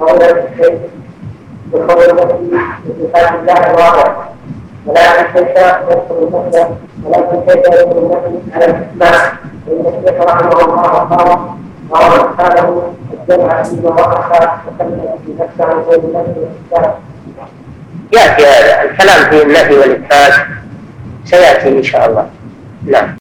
قول الشيء بقول النفي بصفات الله الواضح، ولكن كيف يدخل النفي ولكن كيف يدخل النفي على الإسلام؟ فإن الشيخ رحمه الله قال أصحابه الجمع فيما وقف وكلم في نفسه عن غير النفي والإثبات. يأتي هذا الكلام في النفي والإثبات سيأتي إن شاء الله. نعم.